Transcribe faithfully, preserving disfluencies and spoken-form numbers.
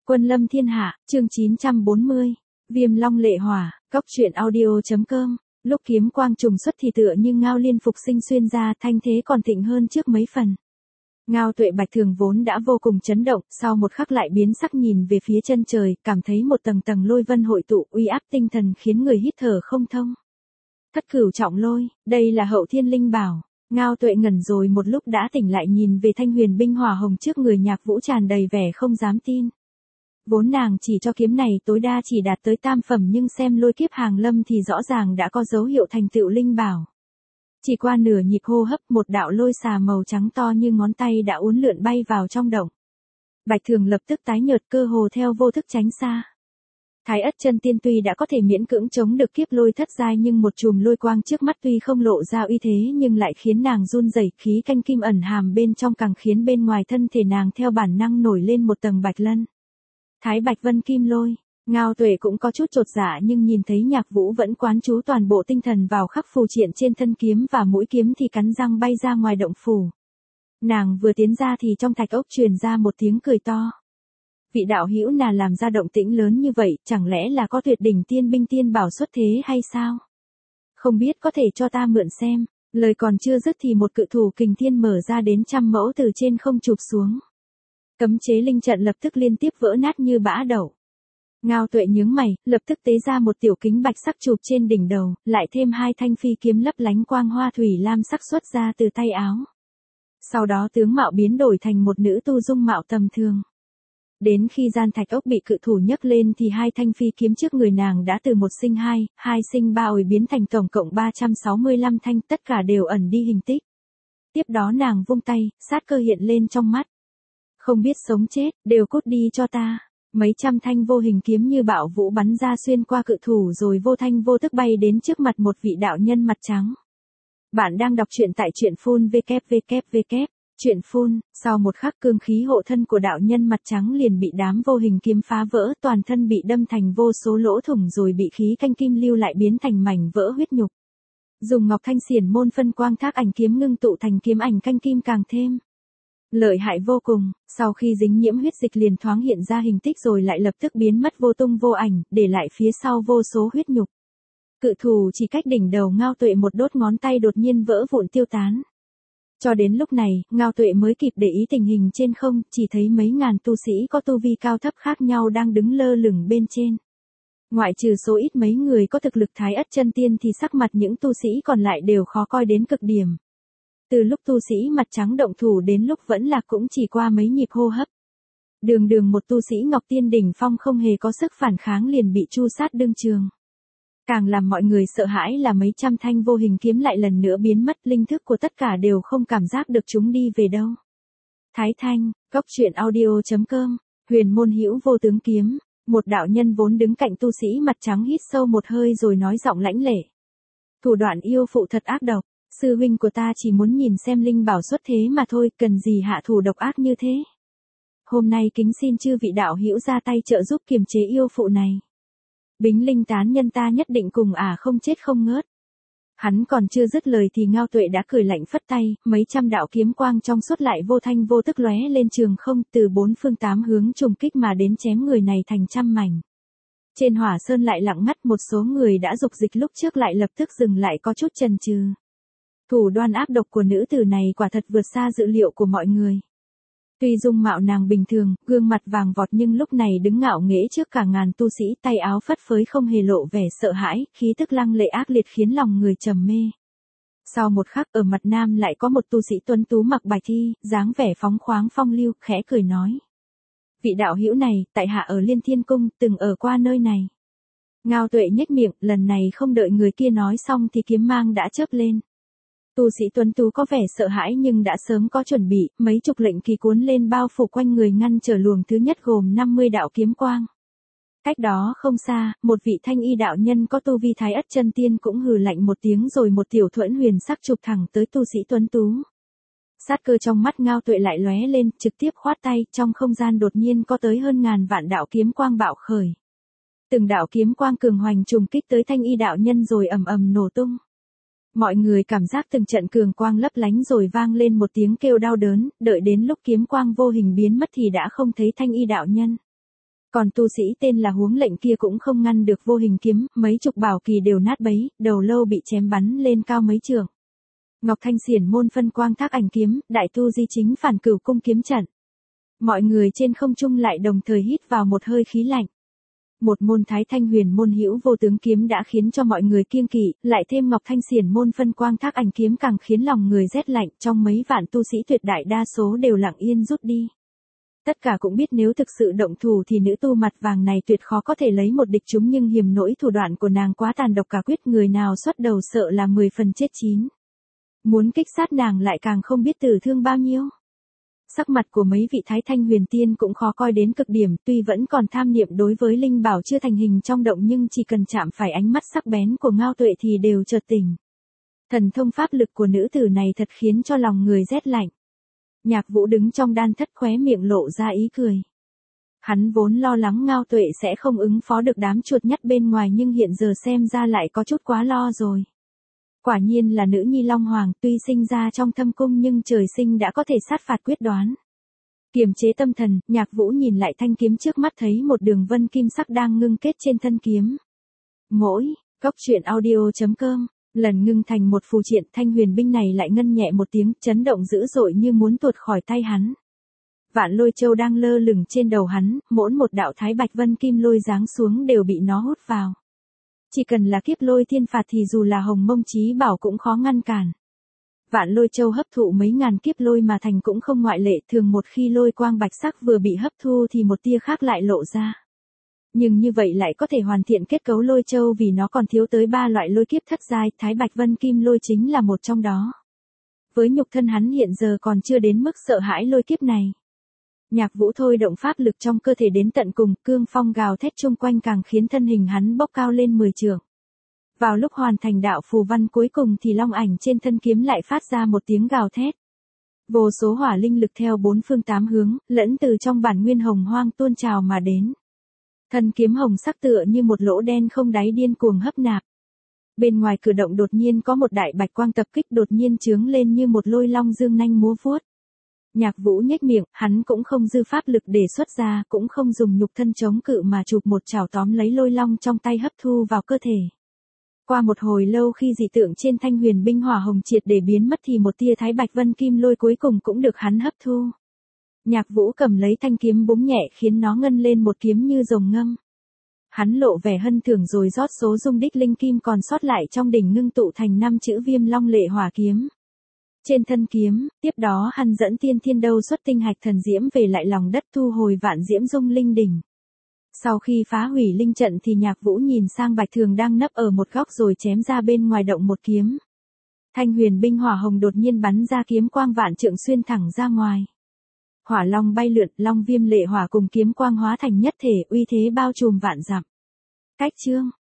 Quân lâm thiên hạ, chương chín trăm bốn mươi. Viêm long lệ hỏa, cóc truyện audio.com. Lúc kiếm quang trùng xuất thì tựa như ngao liên phục sinh xuyên ra, thanh thế còn thịnh hơn trước mấy phần. Ngao Tuệ Bạch thường vốn đã vô cùng chấn động, sau một khắc lại biến sắc nhìn về phía chân trời, cảm thấy một tầng tầng lôi vân hội tụ, uy áp tinh thần khiến người hít thở không thông. Thất cửu trọng lôi, đây là hậu thiên linh bảo. Ngao Tuệ ngẩn rồi một lúc đã tỉnh lại, nhìn về thanh huyền binh hỏa hồng trước người Nhạc Vũ tràn đầy vẻ không dám tin. Vốn nàng chỉ cho kiếm này tối đa chỉ đạt tới tam phẩm, nhưng xem lôi kiếp hàng lâm thì rõ ràng đã có dấu hiệu thành tựu linh bảo. Chỉ qua nửa nhịp hô hấp, một đạo lôi xà màu trắng to như ngón tay đã uốn lượn bay vào trong động. Bạch Thường lập tức tái nhợt, cơ hồ theo vô thức tránh xa. Thái Ất Chân Tiên tuy đã có thể miễn cưỡng chống được kiếp lôi thất giai, nhưng một chùm lôi quang trước mắt tuy không lộ ra uy thế nhưng lại khiến nàng run rẩy, khí canh kim ẩn hàm bên trong càng khiến bên ngoài thân thể nàng theo bản năng nổi lên một tầng bạch lân. Thái Bạch Vân Kim Lôi. Ngao Tuệ cũng có chút chột dạ, nhưng nhìn thấy Nhạc Vũ vẫn quán chú toàn bộ tinh thần vào khắc phù triện trên thân kiếm và mũi kiếm thì cắn răng bay ra ngoài động phủ. Nàng vừa tiến ra thì trong thạch ốc truyền ra một tiếng cười to. Vị đạo hữu nào làm ra động tĩnh lớn như vậy, chẳng lẽ là có tuyệt đỉnh tiên binh tiên bảo xuất thế hay sao? Không biết có thể cho ta mượn xem. Lời còn chưa dứt thì một cự thủ kình thiên mở ra đến trăm mẫu từ trên không chụp xuống. Cấm chế linh trận lập tức liên tiếp vỡ nát như bã đậu. Ngao Tuệ nhướng mày, lập tức tế ra một tiểu kính bạch sắc chụp trên đỉnh đầu, lại thêm hai thanh phi kiếm lấp lánh quang hoa thủy lam sắc xuất ra từ tay áo. Sau đó tướng mạo biến đổi thành một nữ tu dung mạo tầm thường. Đến khi gian thạch ốc bị cự thủ nhấc lên thì hai thanh phi kiếm trước người nàng đã từ một sinh hai, hai sinh ba ồi biến thành tổng cộng ba trăm sáu mươi lăm thanh, tất cả đều ẩn đi hình tích. Tiếp đó nàng vung tay, sát cơ hiện lên trong mắt. Không biết sống chết, đều cút đi cho ta. Mấy trăm thanh vô hình kiếm như bạo vũ bắn ra xuyên qua cự thủ rồi vô thanh vô tức bay đến trước mặt một vị đạo nhân mặt trắng. Bạn đang đọc truyện tại truyện phun www. Truyện phun, sau một khắc cương khí hộ thân của đạo nhân mặt trắng liền bị đám vô hình kiếm phá vỡ, toàn thân bị đâm thành vô số lỗ thủng rồi bị khí canh kim lưu lại biến thành mảnh vỡ huyết nhục. Dùng ngọc thanh xiển môn phân quang thác ảnh kiếm ngưng tụ thành kiếm ảnh canh kim càng thêm lợi hại vô cùng, sau khi dính nhiễm huyết dịch liền thoáng hiện ra hình tích rồi lại lập tức biến mất vô tung vô ảnh, để lại phía sau vô số huyết nhục. Cự thủ chỉ cách đỉnh đầu Ngao Tuệ một đốt ngón tay đột nhiên vỡ vụn tiêu tán. Cho đến lúc này, Ngao Tuệ mới kịp để ý tình hình trên không, chỉ thấy mấy ngàn tu sĩ có tu vi cao thấp khác nhau đang đứng lơ lửng bên trên. Ngoại trừ số ít mấy người có thực lực Thái Ất Chân Tiên thì sắc mặt những tu sĩ còn lại đều khó coi đến cực điểm. Từ lúc tu sĩ mặt trắng động thủ đến lúc vẫn lạc cũng chỉ qua mấy nhịp hô hấp. Đường đường một tu sĩ Ngọc Tiên đỉnh phong không hề có sức phản kháng liền bị tru sát đương trường. Càng làm mọi người sợ hãi là mấy trăm thanh vô hình kiếm lại lần nữa biến mất, linh thức của tất cả đều không cảm giác được chúng đi về đâu. Thái Thanh, cóc truyện audio.com, huyền môn hữu vô tướng kiếm, một đạo nhân vốn đứng cạnh tu sĩ mặt trắng hít sâu một hơi rồi nói giọng lãnh lệ. Thủ đoạn yêu phụ thật ác độc, sư huynh của ta chỉ muốn nhìn xem linh bảo xuất thế mà thôi, cần gì hạ thủ độc ác như thế. Hôm nay kính xin chư vị đạo hữu ra tay trợ giúp kiềm chế yêu phụ này. Bính linh tán nhân ta nhất định cùng ả à không chết không ngớt. Hắn còn chưa dứt lời thì Ngao Tuệ đã cười lạnh phất tay, mấy trăm đạo kiếm quang trong suốt lại vô thanh vô tức lóe lên trường không, từ bốn phương tám hướng trùng kích mà đến chém người này thành trăm mảnh. Trên hỏa sơn lại lặng ngắt, một số người đã dục dịch lúc trước lại lập tức dừng lại có chút chần chừ. Thủ đoan áp độc của nữ tử này quả thật vượt xa dự liệu của mọi người. Tuy dung mạo nàng bình thường, gương mặt vàng vọt nhưng lúc này đứng ngạo nghễ trước cả ngàn tu sĩ, tay áo phất phới không hề lộ vẻ sợ hãi, khí tức lăng lệ ác liệt khiến lòng người trầm mê. Sau một khắc ở mặt nam lại có một tu sĩ tuấn tú mặc bạch thi, dáng vẻ phóng khoáng phong lưu, khẽ cười nói. Vị đạo hữu này, tại hạ ở Liên Thiên Cung, từng ở qua nơi này. Ngao Tuệ nhếch miệng, lần này không đợi người kia nói xong thì kiếm mang đã chớp lên. Tu sĩ tuấn tú có vẻ sợ hãi nhưng đã sớm có chuẩn bị, mấy chục lệnh kỳ cuốn lên bao phủ quanh người ngăn trở luồng thứ nhất gồm năm mươi đạo kiếm quang. Cách đó không xa, một vị thanh y đạo nhân có tu vi Thái Ất Chân Tiên cũng hừ lạnh một tiếng rồi một tiểu thuẫn huyền sắc chụp thẳng tới tu sĩ tuấn tú. Sát cơ trong mắt Ngao Tuệ lại lóe lên, trực tiếp khoát tay, trong không gian đột nhiên có tới hơn ngàn vạn đạo kiếm quang bạo khởi. Từng đạo kiếm quang cường hoành trùng kích tới thanh y đạo nhân rồi ầm ầm nổ tung. Mọi người cảm giác từng trận cường quang lấp lánh rồi vang lên một tiếng kêu đau đớn, đợi đến lúc kiếm quang vô hình biến mất thì đã không thấy thanh y đạo nhân. Còn tu sĩ tên là Huống Lệnh kia cũng không ngăn được vô hình kiếm, mấy chục bảo kỳ đều nát bấy, đầu lâu bị chém bắn lên cao mấy trượng. Ngọc Thanh Xiển môn phân quang thác ảnh kiếm, đại tu di chính phản cửu cung kiếm trận. Mọi người trên không trung lại đồng thời hít vào một hơi khí lạnh. Một môn Thái Thanh Huyền môn hữu vô tướng kiếm đã khiến cho mọi người kiêng kỵ, lại thêm Ngọc Thanh Xiển môn phân quang thác ảnh kiếm càng khiến lòng người rét lạnh, trong mấy vạn tu sĩ tuyệt đại đa số đều lặng yên rút đi. Tất cả cũng biết nếu thực sự động thủ thì nữ tu mặt vàng này tuyệt khó có thể lấy một địch chúng, nhưng hiềm nỗi thủ đoạn của nàng quá tàn độc cả quyết, người nào xuất đầu sợ là mười phần chết chín. Muốn kích sát nàng lại càng không biết tử thương bao nhiêu. Sắc mặt của mấy vị Thái Thanh Huyền tiên cũng khó coi đến cực điểm, tuy vẫn còn tham niệm đối với linh bảo chưa thành hình trong động nhưng chỉ cần chạm phải ánh mắt sắc bén của Ngao Tuệ thì đều chợt tỉnh. Thần thông pháp lực của nữ tử này thật khiến cho lòng người rét lạnh. Nhạc Vũ đứng trong đan thất khóe miệng lộ ra ý cười. Hắn vốn lo lắng Ngao Tuệ sẽ không ứng phó được đám chuột nhắt bên ngoài nhưng hiện giờ xem ra lại có chút quá lo rồi. Quả nhiên là nữ nhi Long Hoàng, tuy sinh ra trong thâm cung nhưng trời sinh đã có thể sát phạt quyết đoán. Kiềm chế tâm thần, Nhạc Vũ nhìn lại thanh kiếm trước mắt thấy một đường vân kim sắc đang ngưng kết trên thân kiếm. Mỗi, góc truyện audio chấm com, lần ngưng thành một phù triện, thanh huyền binh này lại ngân nhẹ một tiếng, chấn động dữ dội như muốn tuột khỏi tay hắn. Vạn Lôi Châu đang lơ lửng trên đầu hắn, mỗi một đạo thái bạch vân kim lôi giáng xuống đều bị nó hút vào. Chỉ cần là kiếp lôi thiên phạt thì dù là Hồng Mông Chí Bảo cũng khó ngăn cản. Vạn Lôi Châu hấp thụ mấy ngàn kiếp lôi mà thành cũng không ngoại lệ, thường một khi lôi quang bạch sắc vừa bị hấp thu thì một tia khác lại lộ ra. Nhưng như vậy lại có thể hoàn thiện kết cấu Lôi Châu vì nó còn thiếu tới ba loại lôi kiếp thất giai, thái bạch vân kim lôi chính là một trong đó. Với nhục thân hắn hiện giờ còn chưa đến mức sợ hãi lôi kiếp này. Nhạc Vũ thôi động pháp lực trong cơ thể đến tận cùng, cương phong gào thét chung quanh càng khiến thân hình hắn bốc cao lên mười trượng. Vào lúc hoàn thành đạo phù văn cuối cùng thì long ảnh trên thân kiếm lại phát ra một tiếng gào thét. Vô số hỏa linh lực theo bốn phương tám hướng, lẫn từ trong bản nguyên hồng hoang tuôn trào mà đến. Thân kiếm hồng sắc tựa như một lỗ đen không đáy điên cuồng hấp nạp. Bên ngoài cửa động đột nhiên có một đại bạch quang tập kích đột nhiên chướng lên như một lôi long dương nanh múa vuốt. Nhạc Vũ nhếch miệng, hắn cũng không dư pháp lực để xuất ra, cũng không dùng nhục thân chống cự mà chụp một chảo tóm lấy lôi long trong tay hấp thu vào cơ thể. Qua một hồi lâu khi dị tượng trên thanh huyền binh hỏa hồng triệt để biến mất thì một tia thái bạch vân kim lôi cuối cùng cũng được hắn hấp thu. Nhạc Vũ cầm lấy thanh kiếm búng nhẹ khiến nó ngân lên một kiếm như rồng ngâm. Hắn lộ vẻ hân thưởng rồi rót số dung đích linh kim còn sót lại trong đỉnh ngưng tụ thành năm chữ Viêm Long Lệ Hỏa kiếm. Trên thân kiếm, tiếp đó hắn dẫn tiên thiên đâu xuất tinh hạch thần diễm về lại lòng đất thu hồi vạn diễm dung linh đỉnh. Sau khi phá hủy linh trận thì Nhạc Vũ nhìn sang Bạch Thường đang nấp ở một góc rồi chém ra bên ngoài động một kiếm. Thanh huyền binh hỏa hồng đột nhiên bắn ra kiếm quang vạn trượng xuyên thẳng ra ngoài. Hỏa long bay lượn, long viêm lệ hỏa cùng kiếm quang hóa thành nhất thể, uy thế bao trùm vạn dặm. Cách chương